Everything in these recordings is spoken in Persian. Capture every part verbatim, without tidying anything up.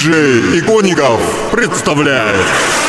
Диджей Иконников представляет.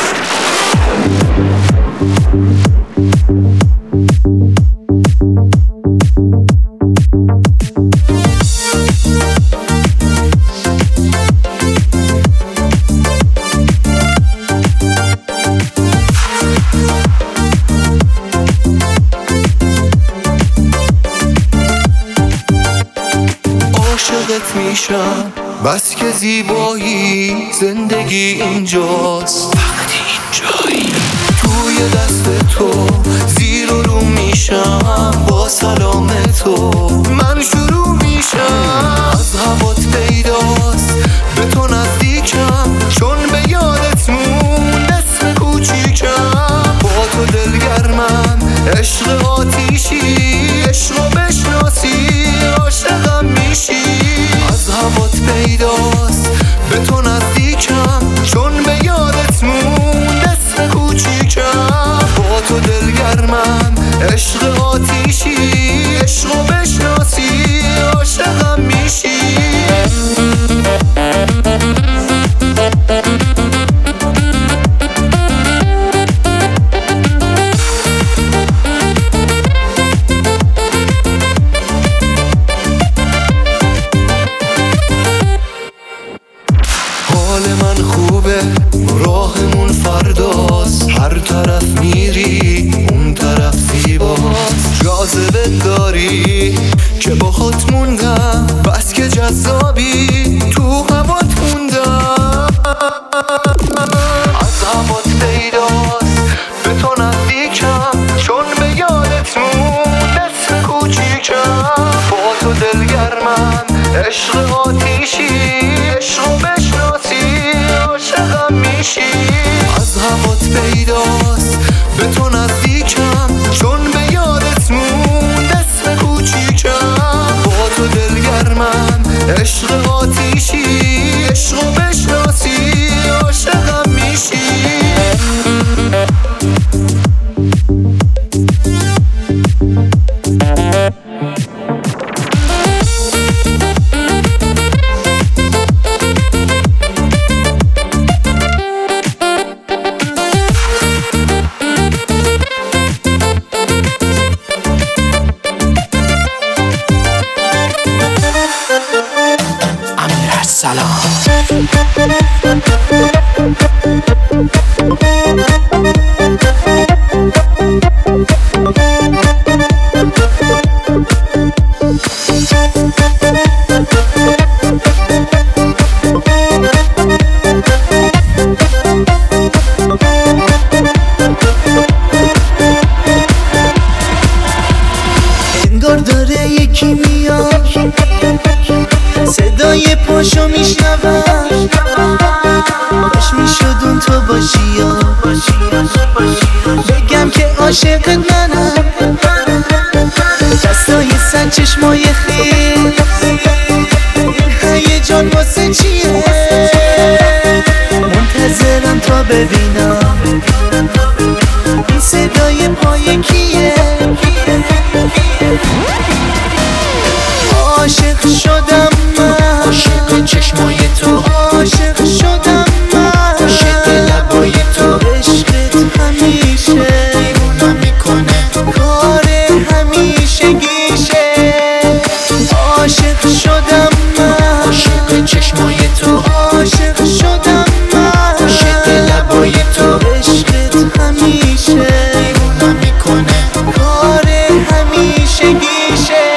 عاشقت میشم بس که زیبایی زندگی اینجاست. وقتی اینجایی توی دست تو زیر و رو میشم، با سلام تو من شروع میشم. از هوات پیداست به تو نزدیکم، چون به یادت مون اسم کوچیکم. با تو دلگرمم عشق آتیشی، عشق بشناسی عاشقم میشی. از هوات پیداست به تو نزدیکم، چون به یادت مون اسم کوچیکم. با تو دلگرمم عشق آتیشی، عشق بشناسی عاشقم میشی. حال من خوبه، راهمون فرداست. هر طرف میری اون طرف زیباست. جاذبه داری که باهات موندم، بس که جذابی تو هوات موندم. از هوات پیداست به تو نزدیکم، چون به یادت موند اسم کوچیکم. با تو دلگرمم عشق آتیشی، عشق بشناسی عاشقم میشی. از هوات پیداست به تو نزدیکم، چون به یادت موند اسم کوچیکم. با تو دلگرمم عشق آتیشی، عشق بشناسی عاشقم میشی. سلام انگار داره یکی میاد، صدای پاشو میشنوم. باش میشد اون تو باشی یا بگم که عاشقت منم. دستای سر چشمای خیل، هیجان واسه چیه؟ منتظرم تا ببینم این صدای پای کیه. عاشق شدم من، عاشق چشمای تو، عاشق شدم من، عاشق لبای تو. عشقت همیشه دیوونم میکنه، کار همیشه گیشه. عاشق شدم من، عاشق چشمای تو، عاشق شدم من، عاشق لبای تو. عشقت همیشه دیوونم میکنه، کار همیشه گیشه.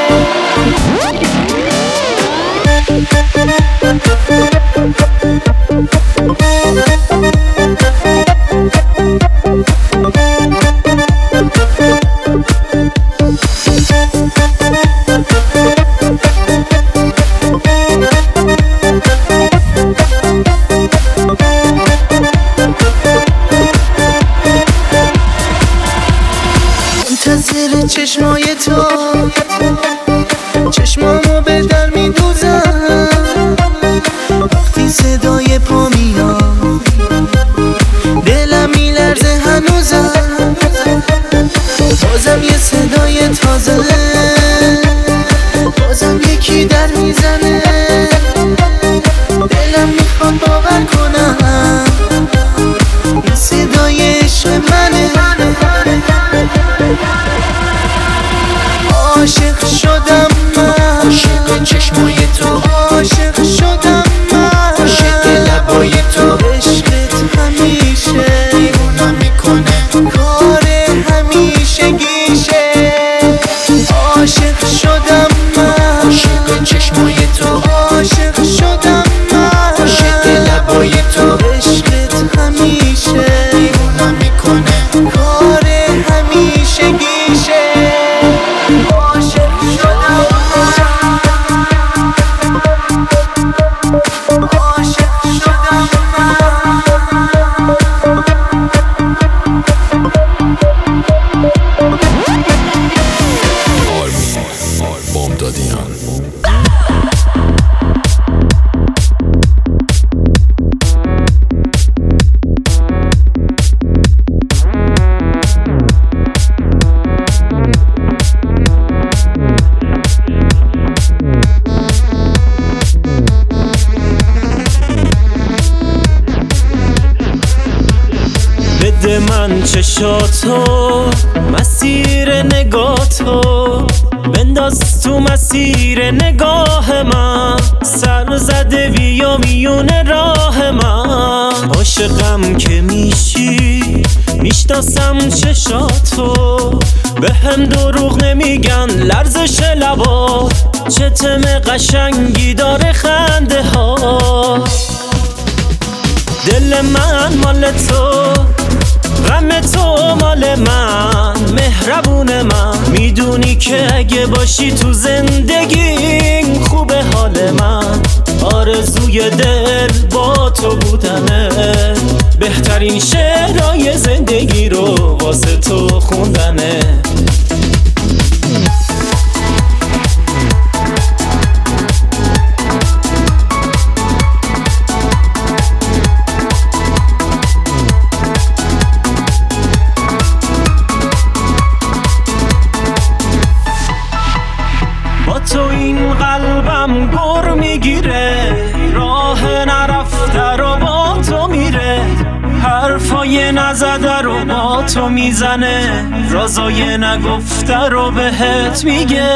منتظر چشمای تو، چشمامو به در میدوزم. وقتی صدای پا میاد دلم میلرزه هنوزم. بازم یه صدای تازه، بازم یکی در میزنه. دلم میخواد عاشق شدم من، عاشق چشمای تو، عاشق شدم من، عاشق لبای تو. عشقت همیشه دیوونم میکنه، کار همیشه گیشه. عاشق شدم من، عاشق چشمای تو، عاشق شدم من، عاشق لبای تو. عشقت همیشه دیوونم میکنه، کار همیشه گیشه. عاشق شدم من، عاشق شدم بامدادیان. بده من چشاتو، مسیر نگاتو بنداز تو مسیر نگاه من. سر زده ویا میون راه من، عاشقم که میشی میشناسم چشاتو. به هم دروغ نمیگن لرزش لبا، چه تم قشنگی داره خنده ها. دل من مال تو، غم تو مال من، مهربون من. میدونی که اگه باشی تو زندگی خوبه حال من. آرزوی دل با تو بودنه، بهترین شعرهای زندگی رو واسه تو خوندنه. تو این قلبم گر میگیره، راه نرفته رو با تو میره. حرفای نزده رو با تو میزنه، رازای نگفته رو بهت میگه.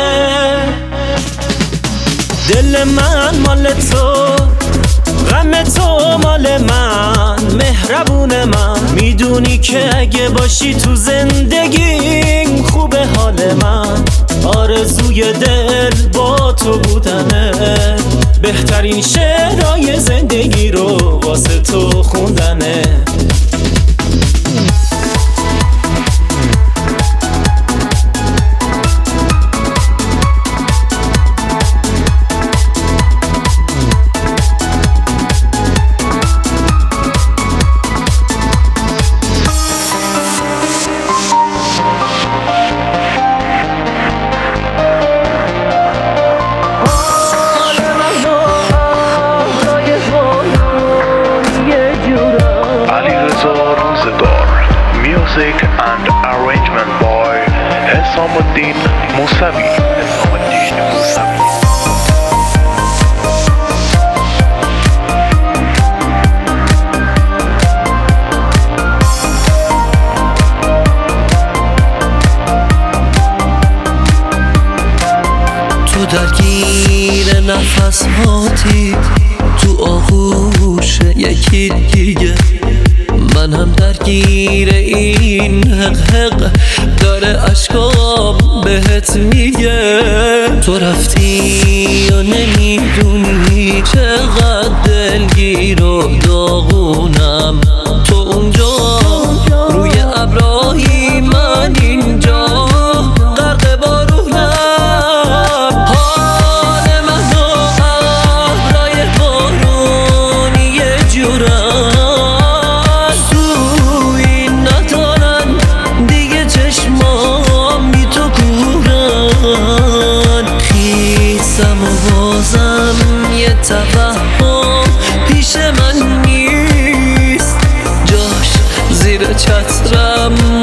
دل من مال تو، غم تو مال من، مهربون من. میدونی که اگه باشی تو زندگی خوبه حال من. آرزوی دل با تو بودنه، بهترین شعرهای زندگی رو واسه تو خوندنه. Music and arrangement by Hesamuddin Musavi. تو درگیر نفس هاتی، تو آغوش یکی دیگه. من هم درگیر این حق حق داره اشکام بهت میگه. تو رفتی و نمیدونی چقدر دلگیر و داغونم. تو اونجا روی ابرایی، من اینجا غرق بارونم. حال من و ابرای بارونی یه جورم. توهم پیش من نیست، جاش زیر چترم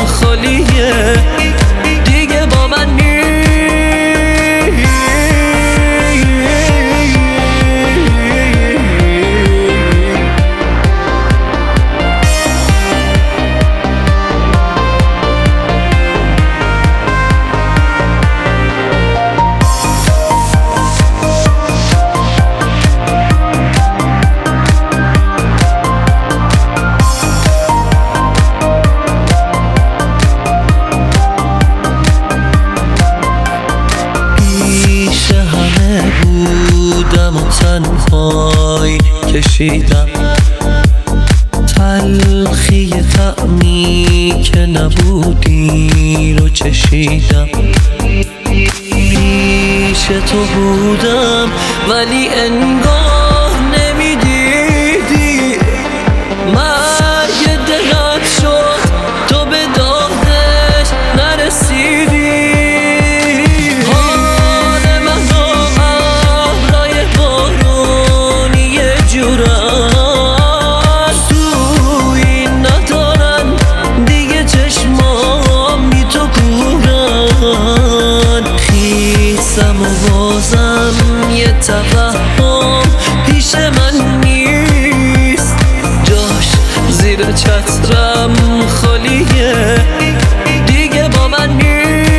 تنهای کشیدم، تلخی طعمی که نبودی رو چشیدم. پیش تو بودم ولی انگار نمیدیدی، مرگ دلت شد تو به دادش نرسیدی. حال من و ابرای بارونی یه جورست، تویی ندارن دیگه چشمام بی تو کورن. خیسم و بازم یه توهم پیش من نیست، جاش زیر چترم خالیه دیگه با من نیست.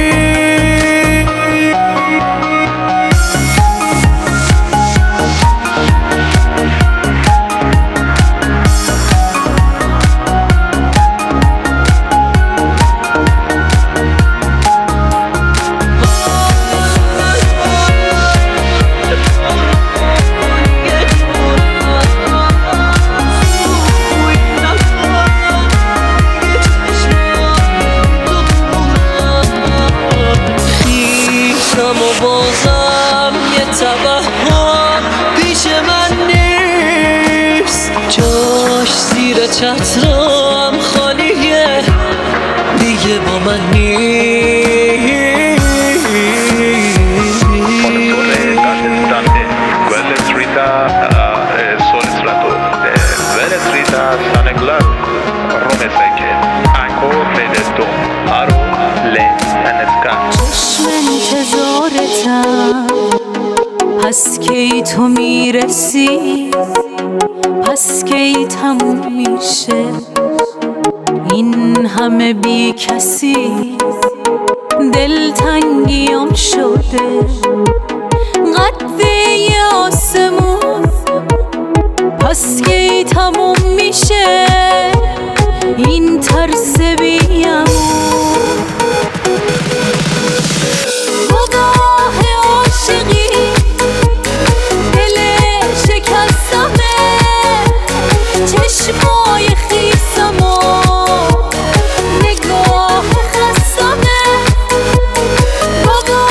و بازم یه توهم پیش من نیست، جاش زیر چترم خالیه دیگه با من نیست. چشم انتظارتم، پس کی تو میرسی، پس کی تموم میشه این همه بی کسی. دلتنگیم شده قطعه آسمون، پس کی تموم میشه این ترس بیامون. چشمای خیسم و نگاه خستمه، بابا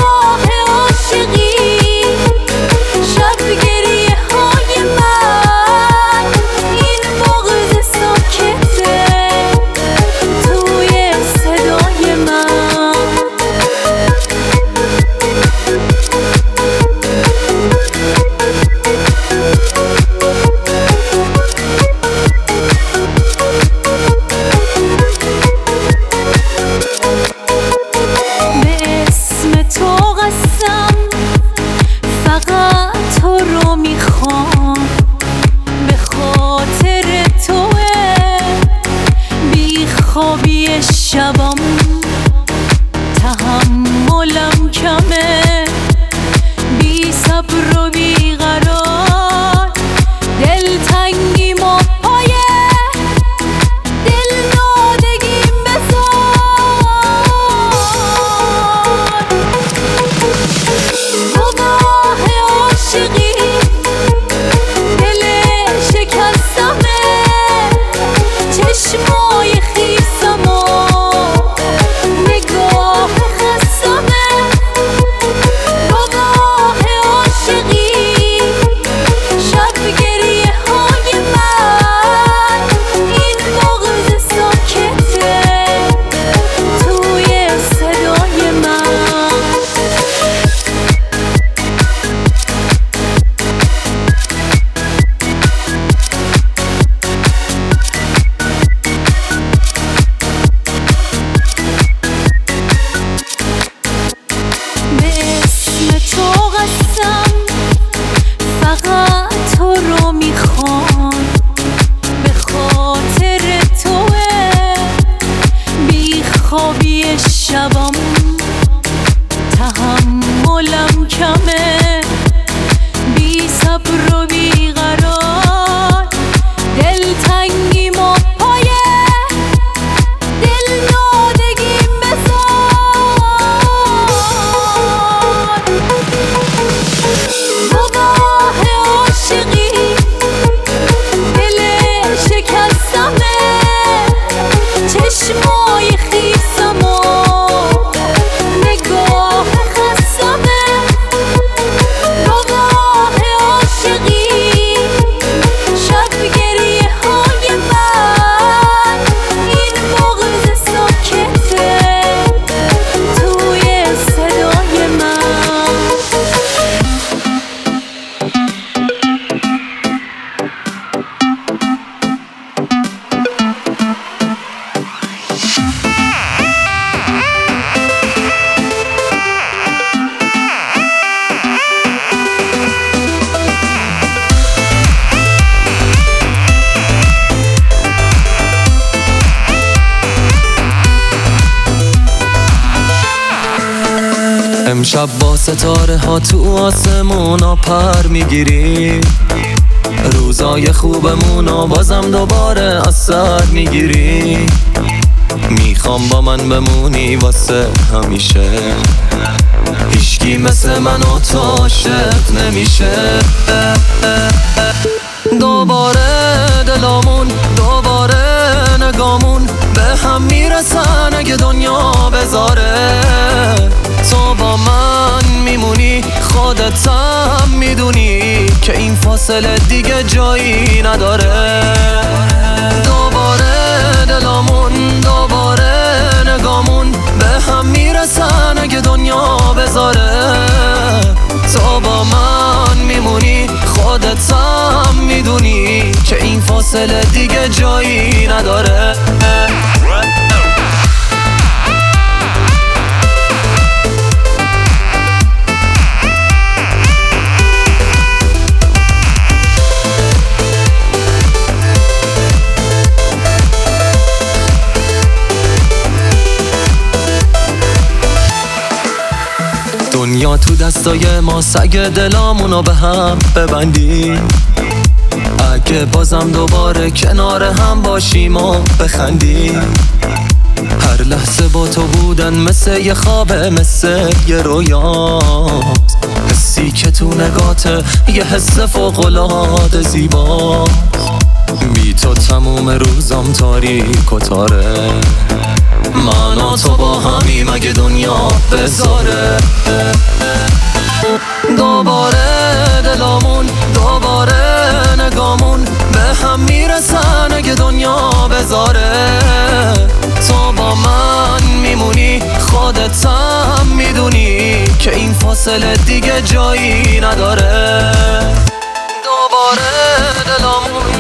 امشب با ستاره ها تو آسمونا پر میگیری، روزای خوبمونو بازم دوباره از سر میگیری. میخوام با من بمونی واسه همیشه، هیچکی مثل من و تو عاشق نمیشه. دوباره دلامون، دوباره نگامون به هم میرسن اگه دنیا بذاره. تو با من میمونی، خودت هم میدونی که این فاصله دیگه جایی نداره. دوباره دلامون، دوباره نگامون به هم میرسن اگه دنیا بذاره. تو با من میمونی، خودت هم میدونی که این فاصله دیگه جایی نداره. دنیا تو دستای ما، سگ دلامونو به هم ببندی. اگه بازم دوباره کنار هم باشیم و بخندی. هر لحظه با تو بودن مثل یه خوابه، مثل یه رویاست. حسی که تو نگاته یه حس فوق‌العاده زیباست. بی تو تموم روزام تاریک و تاره. من و تو با همیم اگه دنیا بذاره. دوباره دلامون، دوباره نگامون به هم میرسن اگه دنیا بذاره. تو با من میمونی، خودت هم میدونی که این فاصله دیگه جایی نداره. دوباره دلامون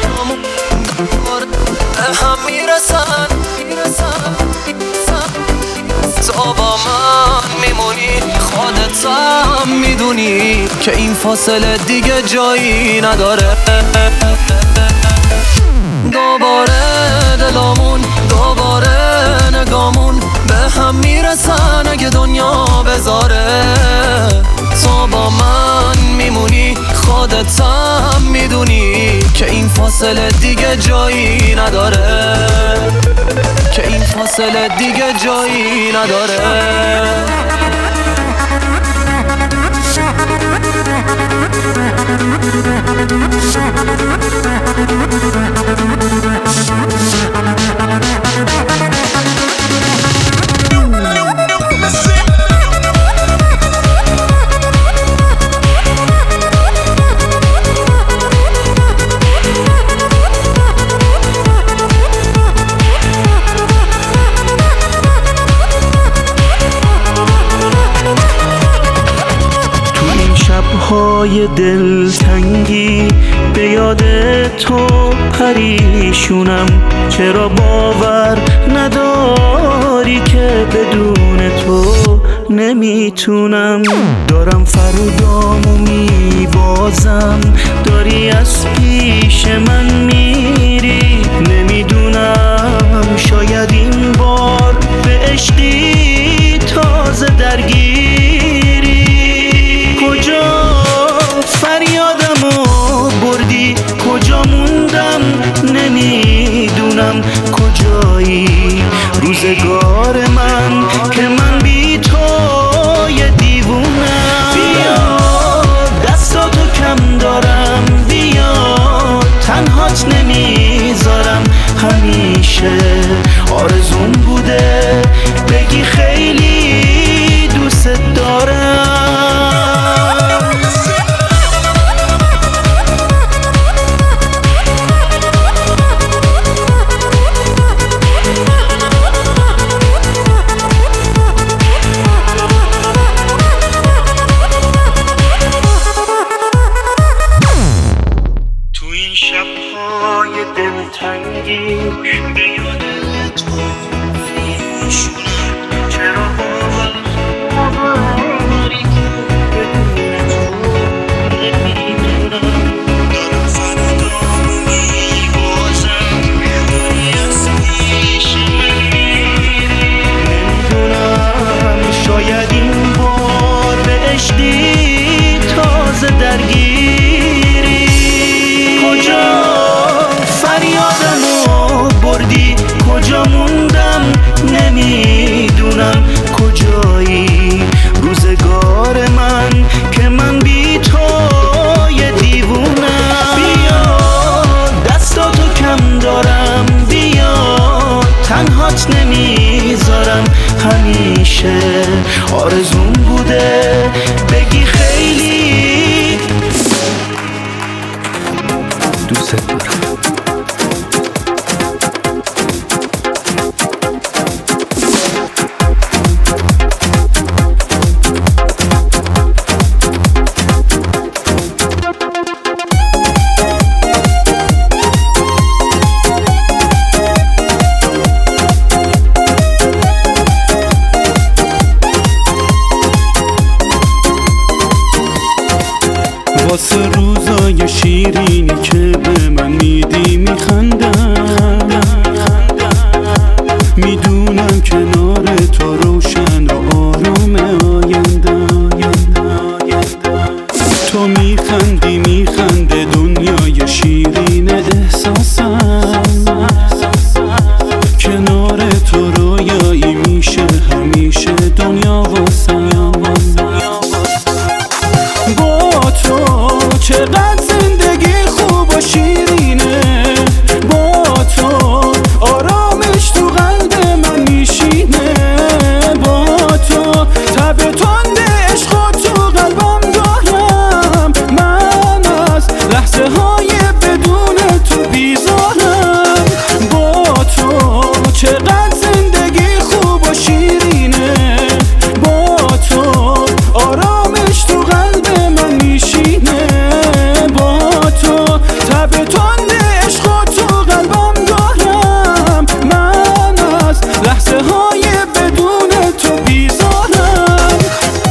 به هم میرسن، تو با من میمونی، خودت هم میدونی که این فاصله دیگه جایی نداره. دوباره دلامون، دوباره نگامون به هم میرسن اگه دنیا بذاره. تو با من میمونی، خودت هم میدونی که این فاصله دیگه جایی نداره. که این فاصله دیگه جایی نداره. های دلتنگی به یاد تو پریشونم. چرا باور نداری که بدون تو نمیتونم؟ دارم فرودامو میبازم، داری از پیش من میری. نمیدونم شاید این بار به عشقی تازه درگیری. کجا فریادمو بردی، کجا موندم نمیدونم. کجایی روزگار من که من بی تو یه دیوونم؟ بیا دستاتو کم دارم، بیا تنهات نمیذارم. همیشه آرزوم بوده بگی خیلی دوست دارم. شاید این کجا موندم نمیدونم کجایی روزگار من که من بی تو یه دیوونم. بیا دستاتو کم دارم، بیا تنهات نمیذارم، همیشه آرزوم بوده بگی خیلی دوست دارم. واسه روزای شیرینی که به من میدی میخندم، میدونم کنار تو روشن و آروم آینده. تو میخندی میخنده دنیای شیرین احساسم، کنار تو رویایی میشه همیشه دنیا واسم. چقدر زندگی خوب و شیرینه، با تو آرامش تو قلب من میشینه، با تو تب تند عشق تو قلبم دارم، من از لحظه های بدون تو بیزارم. با تو چقدر زندگی خوب و شیرینه، با تو آرامش تو قلب من میشینه، تب تند عشق تو قلبم دارم، من از لحظه های بدون تو بیزارم.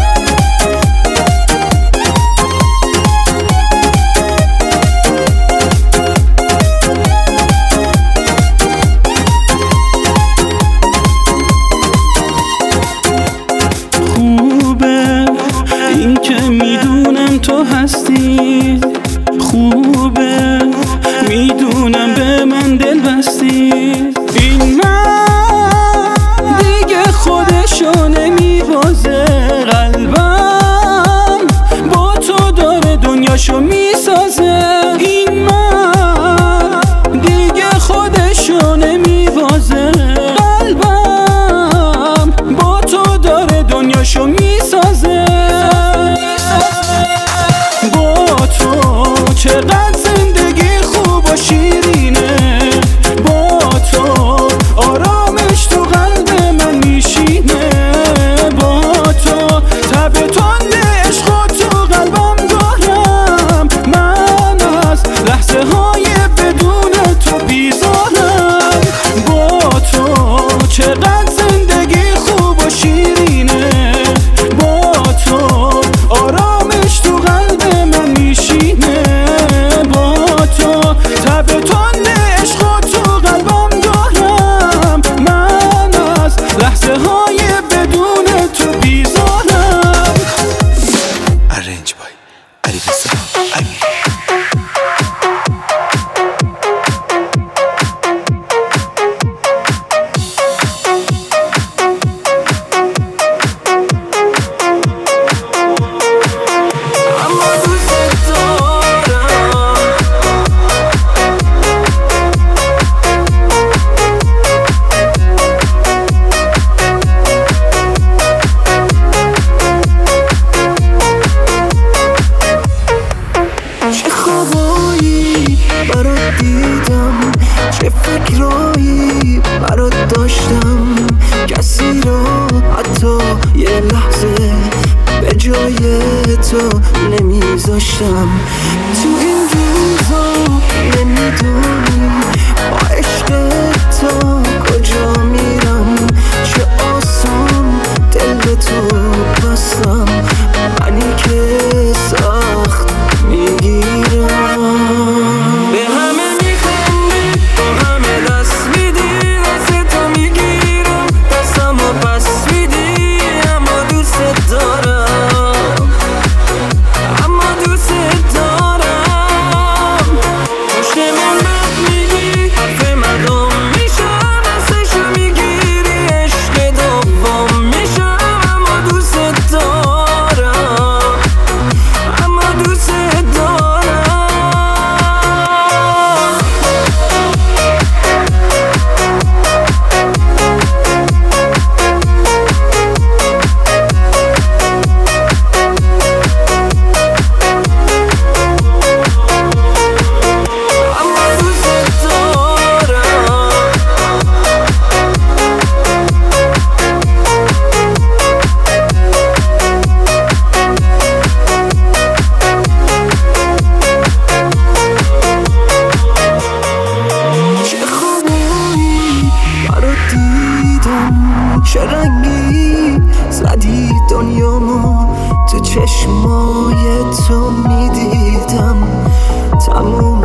خوبه این که میدونم تو هستی، خوبه میدونم به من دل بستی، این من دیگه خودشو نمیبازه، قلبم با تو داره دنیاشو میسازه، این من دیگه خودشو نمیبازه، قلبم با تو داره دنیاشو میسازه. با تو چقدر زندگی خوب و شیرینه، با تو آرامش تو قلب من میشینه، با تو تب تند عشق تو قلبم دارم، من از لحظه های بدون تو بیزارم. با تو چقدر زندگی خوب و شیرینه، با تو آرامش تو قلب من میشینه، با تو تب تند عشق تو قلبم دارم، من از لحظه های بدون تو بیزارم. Arrange by علیرضا امیر. چه خوابایی برات دیدم، چه فکرایی برات داشتم، کسی رو حتی یه لحظه به جای تو نمیذاشتم. تو این روزا نمیدونی با عشق تو کجا میرم، چه آسان دل به تو بستم، منی که سخت میگیرم. به همه میخندی، با همه دست میدی، دست تو میگیرم، دستم رو پس میدی، اما دوست دارم، اما دوست دارم. پشت من بد میگی، حرف مدام میشم، مثل چشمای تو میدیدم تموم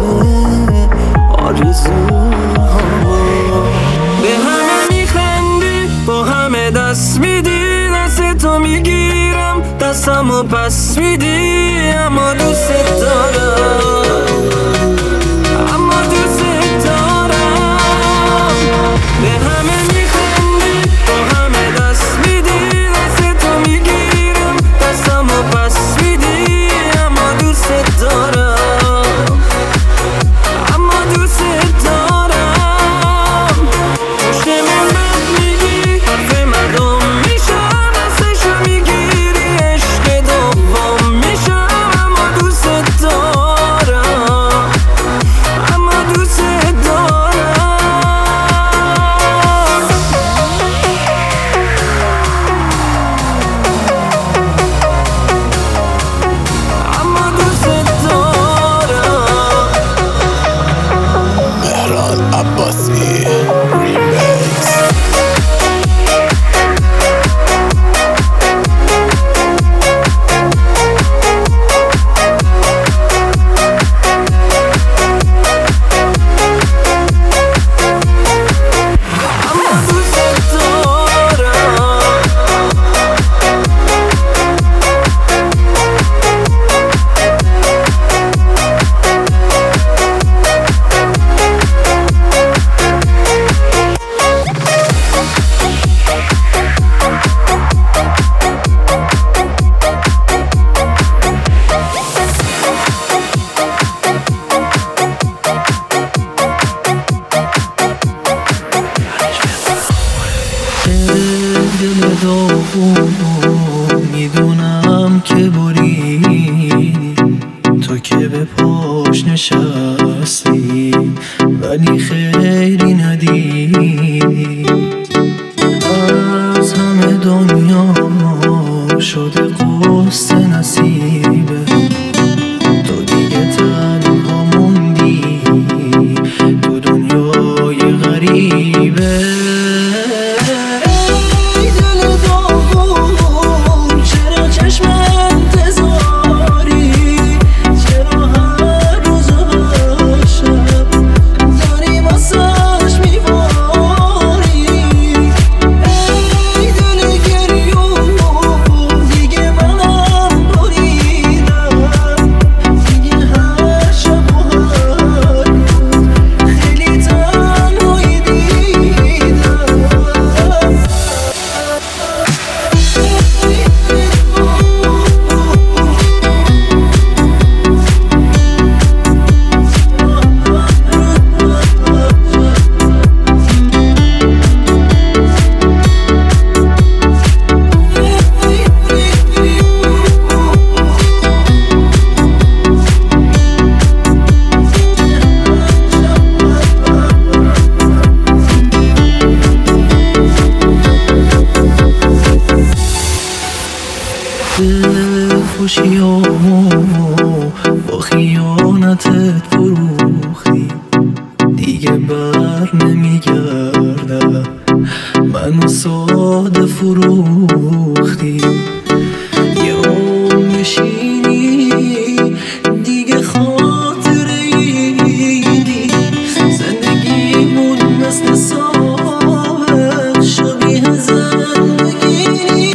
آرزوهامو. به همه میخندی با همه دست میدی، دست تو میگیرم دستمو پس میدی، اما دوست دارم، اما دوست دارم. به همه میخندی با همه دست میدی، دست تو میگیرم دستمو پس میدی، اما دوست دارم، اما دوست دارم. پشت من بد میگی حرف مردم میشم، دستشو میگیری عشق دوم میشم، اما دوست دارم، اما دوست دارم. اما دوست دارم. مهران عباسی ریمیکس. اما دوست دارم. دل داغون میدونم که بریدی، تو که به پاش نشستی ولی خیری ندیدی. از همه دنیا شده قصه نصیبه، تو دیگه تنها موندی تو دنیای غریبه. خوشیامو با خیانتت فروختی، دیگه بر نمیگردم منو ساده فروختی. یه عمر میشینی دیگه خاطره ایدی، زندگیمون مثل سابق شبیه زندگی نیست.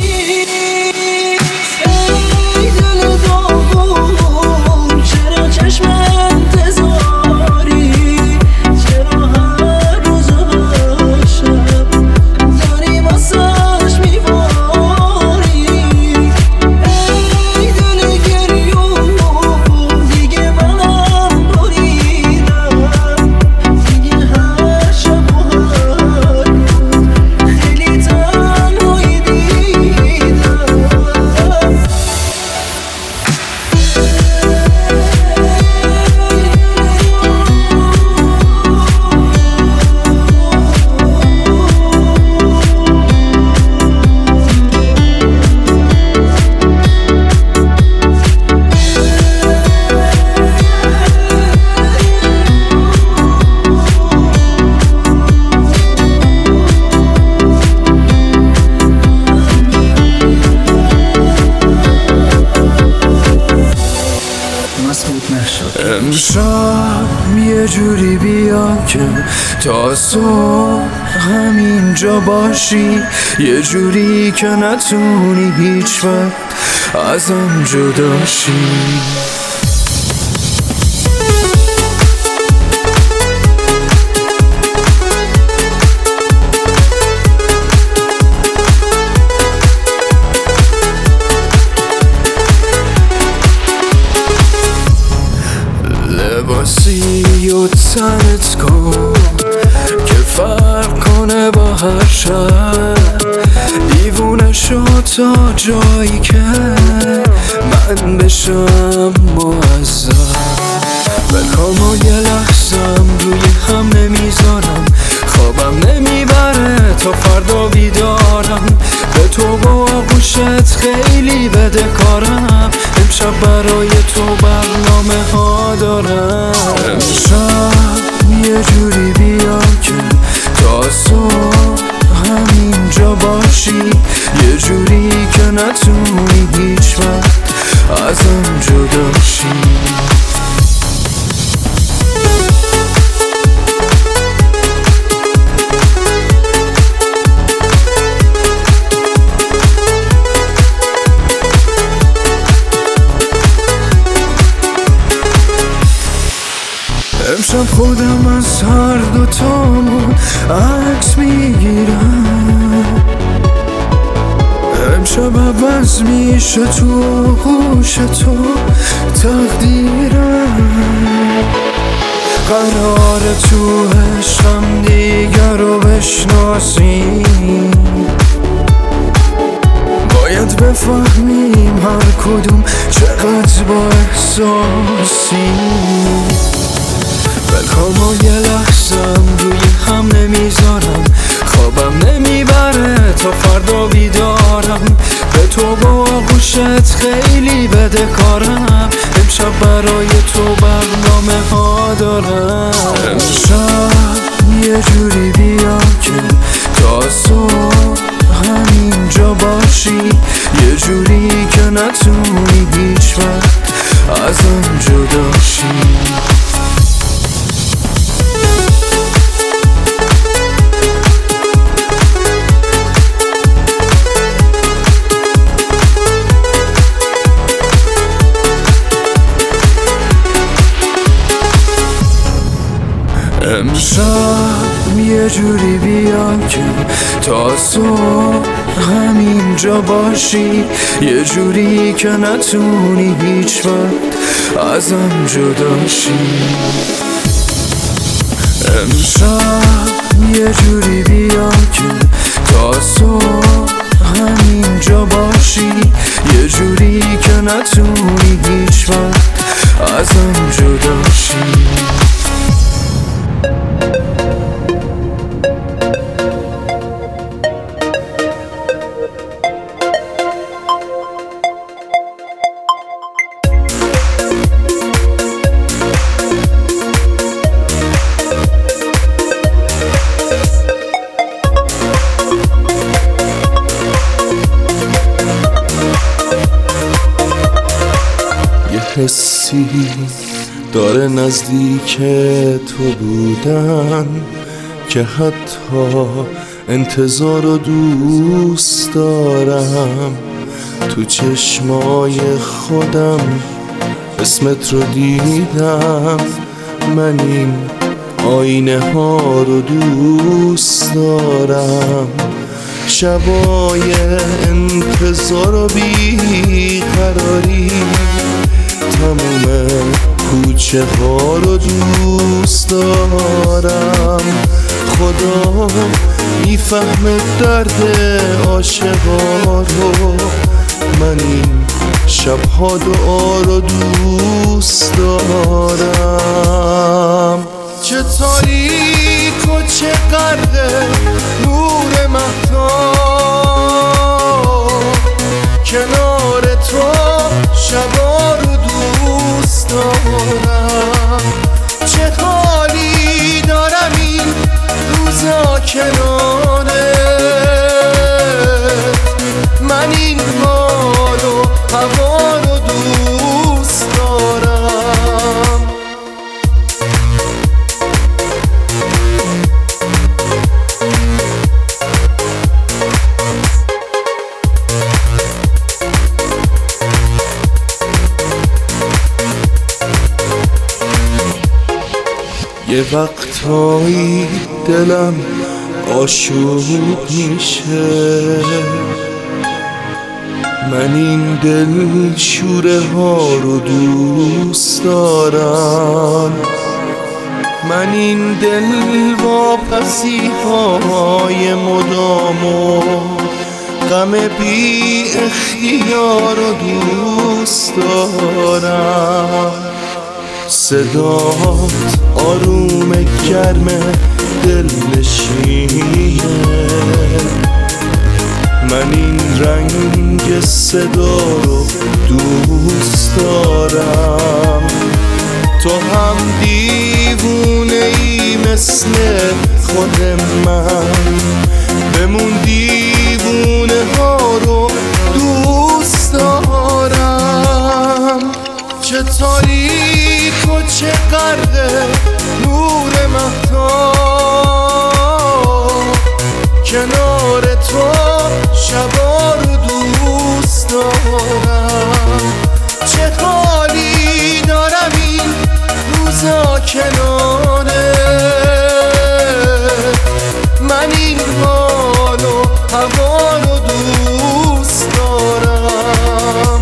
داری واسش میباری امشب یه جوری بیا که تا صبح همینجا باشی، یه جوری که نتونی هیچ وقت ازم جدا شی. لباسی و تنت کن که فرق کنه با هر شب، دیوونه شد تا جایی که من بشم معذب. بلکام و یه لحظم روی هم نمیذارم، خوابم نمیبره تا فردا بیدارم. به تو با آغوشت خیلی بده کارم، امشب برای تو برنامه ها دارم. امشب یه جوری بیا که تا صبح همینجا باشی، یه جوری که نتونی هیچ وقت ازم جدا شی. امشب خودم از هر دوتامون عکس میگیرم، امشب عوض میشه تو آغوش تو تقدیرم. قرار تو عشقم دیگر رو بشناسیم، باید بفهمیم هر کدوم چقدر با احساسیم. بلکام و یه لحظم روی هم نمیذارم، خوابم نمیبره تا فردا بیدارم. به تو با آغوشت خیلی بده کارم، امشب برای تو برنامه ها دارم. امشب یه جوری بیا که تا صبح همینجا باشی، یه جوری که نتونی هیچ وقت ازم جدا شی. امشب یه جوری بیا که تا صبح همینجا باشی، یه جوری که نتونی هیچ وقت ازم جدا شی. امشب یه جوری بیا که تا صبح همینجا باشی، یه جوری که نتونی هیچ وقت ازم جدا شی. حسی داره نزدیک تو بودن که حتی انتظار رو دوست دارم. تو چشمای خودم اسمت رو دیدم، من این آینه ها رو دوست دارم. شبای انتظار و بیقراری، تموم کوچه ها رو دوست دارم. خدا میفهمه درد عاشقا رو، من این شبها دعا رو دوست دارم. چه تاریک و چه غرق نور مهتاب، کنار تو شبا رو دوست دارم. چه حالی دارم این روزا کنارت، من این حال و هوا رو دوست دارم. یه وقتایی دلم آشوب میشه، من این دل شوره ها رو دوست دارم، من این دل واپسی های مدام و غم بی اختیار رو دوست دارم. صدات آروم گرم دل نشینه، من این رنگ صدا رو دوست دارم. تو هم دیوونه ای مثل خود من، بمون دیوونه ها رو دوست دارم. چه تاریک و چه غرق نور مهتاب، کنار تو شبا رو دوست دارم. چه حالی دارم این روزا کناره، من این حال و هوا رو دوست دارم.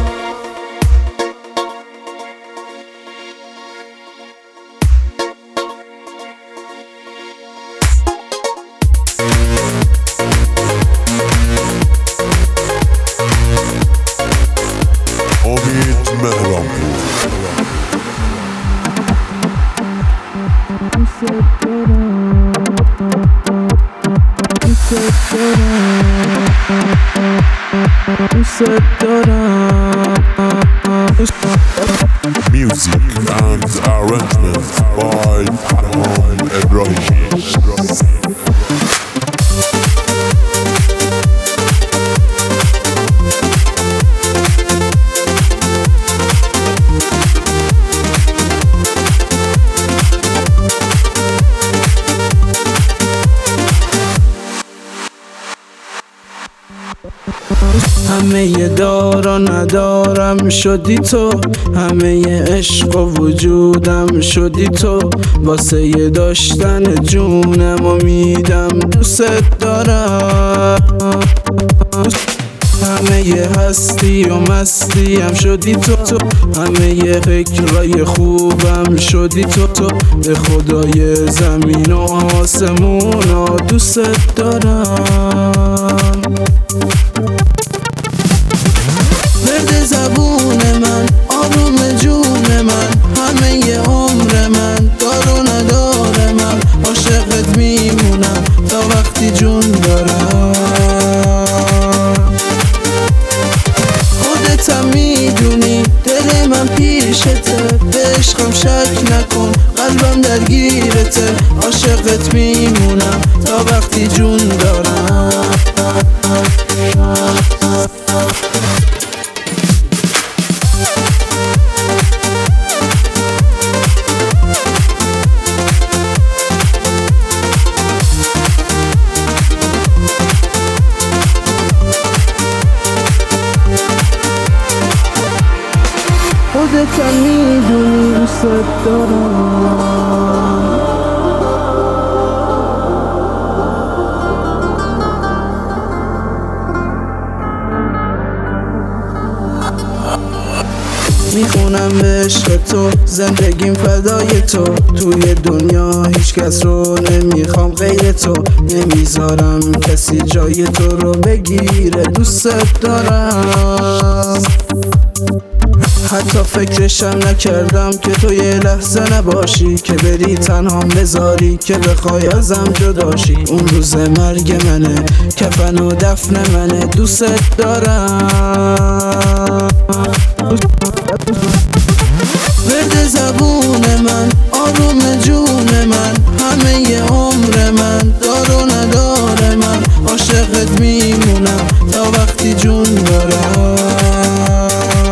امید مهرانپور. Music and arrangement by Arham Ibrahim. همه ی دارا ندارم شدی تو، همه ی عشق و وجودم شدی تو، واسه ی داشتن جونم و میدم دوست دارم. همه ی هستی و مستی هم شدی تو، تو همه ی فکرای خوبم شدی تو، تو به خدای زمین و آسمون ها دوست دارم. ورد زبون من، آروم جون من، همه ی عمر من، دار و ندار من، عاشقت میمونم تا وقتی جون دارم. خودتم میدونی دل من پیشته، به عشقم شک نکن قلبم درگیرته، عاشقت میمونم تا وقتی جون دارم. خودتم میدونی دوست دارم. میخونم به عشق تو، زندگیم فدای تو، توی دنیا هیچ کس رو نمیخوام غیر تو، نمیذارم کسی جای تو رو بگیره دوست دارم. حتی فکرشم نکردم که تو یه لحظه نباشی، که بری تنهام بذاری، که بخوای ازم جداشی. اون روز مرگ منه، کفن و دفن منه دوست دارم. ورد زبون من، آروم جون من، همه ی عمر من، دار و ندار من، عاشقت میمونم تا وقتی جون دارم.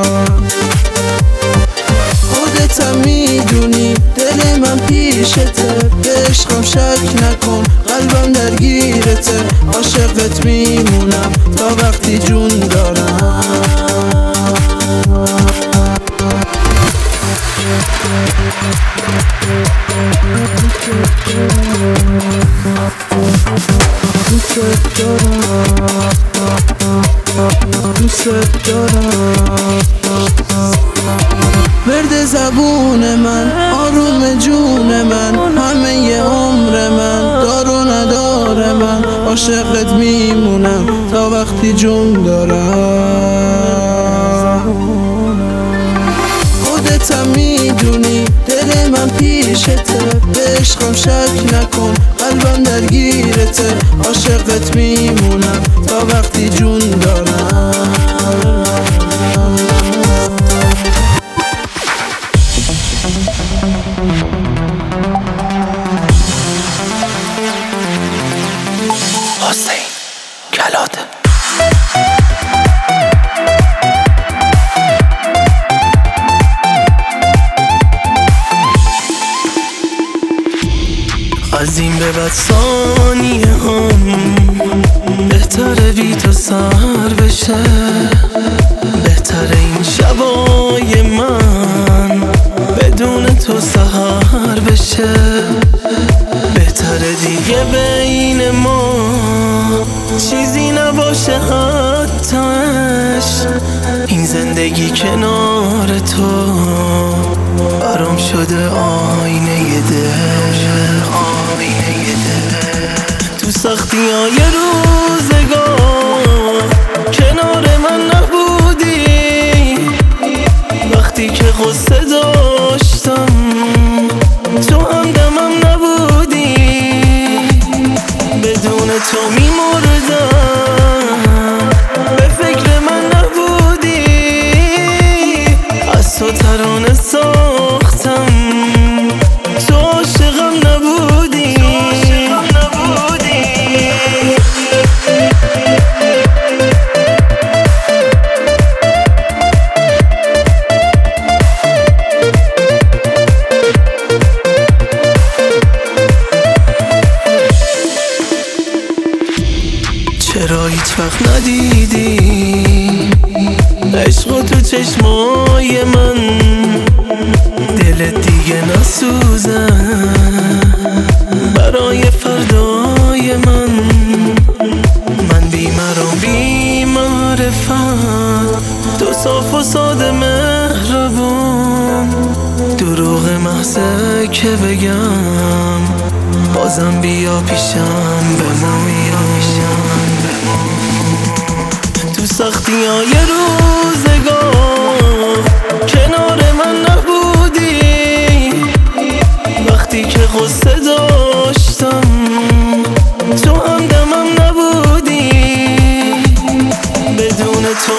خودتم میدونی دل من پیشته، به عشقم شک نکن قلبم درگیرته، عاشقت میمونم تا وقتی جون دارم. دوست دارم. ورد زبون من، آروم جون من، همه ی عمر من، دار و ندار من، عاشقت میمونم تا وقتی جون دارم. خودتم میدونی دل من پیشته، به عشقم شک نکن قلبم درگیرته، عاشقت میمونم تا وقتی جون دارم. حسین کلاته از این به بعد ثانیه هم بهتره بی تو سر بشه، بهتره این شبای من بدون تو سحر بشه، بهتره دیگه بین ما چیزی نباشه حتی عشق، این زندگی کنار تو برام شده آینه دل، آینه دل. تو سختی های روزگار کنار من نبودی، وقتی که غصه داشتم تو همدمم نبودی، بدون تو میمردم به فکر من نبودی، از تو ترانه ساختم تو عاشقم نبودی. چرا هیچ وقت ندیدی عشق تو چشمای من، دلت دیگه نسوزه برای فردای من، من بیمارم بی معرفت، تو صاف و ساده مهربون، دروغ محضه که بگم بازم بیا پیشم بمون، تو سختی های روزگار کنار من نبودی، وقتی که غصه داشتم تو همدمم نبودی، بدون تو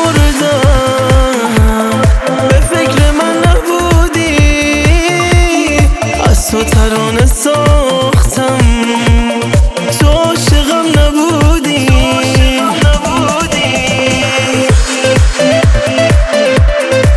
میمردم به فکر من نبودی، از تو ترانه ساختم تو عاشقم نبودی.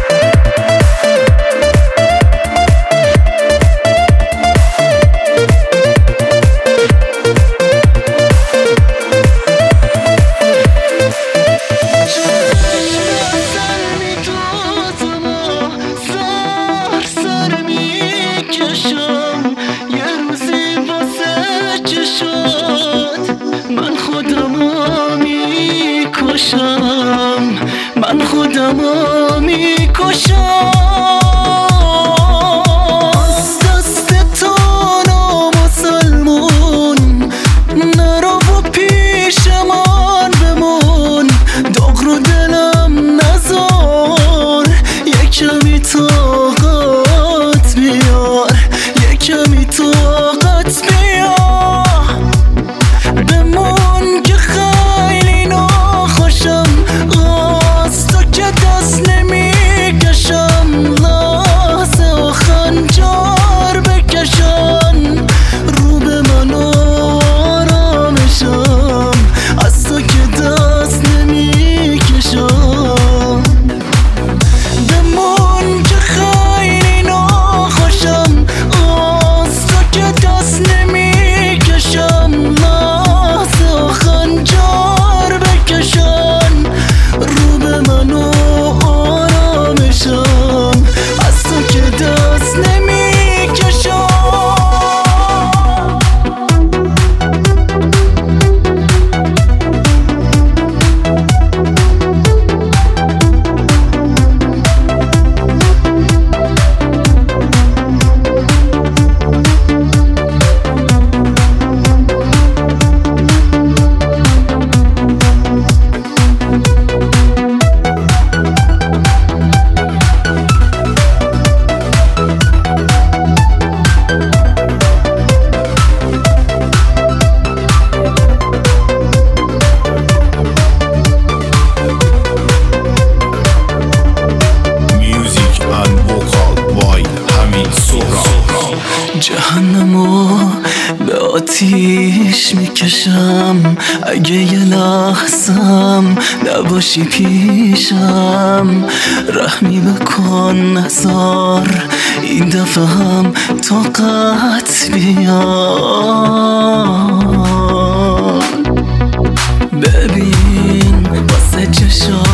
میکشم اگه یه لحظم نباشی پیشم. رحمی بکن نزار این دفعه هم طاقت بیاد. ببین واسه چشم